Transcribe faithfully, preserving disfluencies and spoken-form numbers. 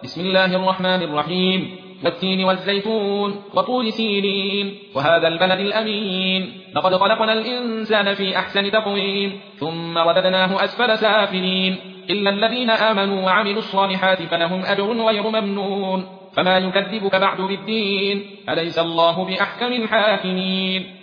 بسم الله الرحمن الرحيم والتين والزيتون وطور سينين وهذا البلد الأمين لقد خلقنا الإنسان في أحسن تقويم ثم رددناه أسفل سافلين إلا الذين آمنوا وعملوا الصالحات فلهم أجر غير ممنون فما يكذبك بعد بالدين أليس الله بأحكم الحاكمين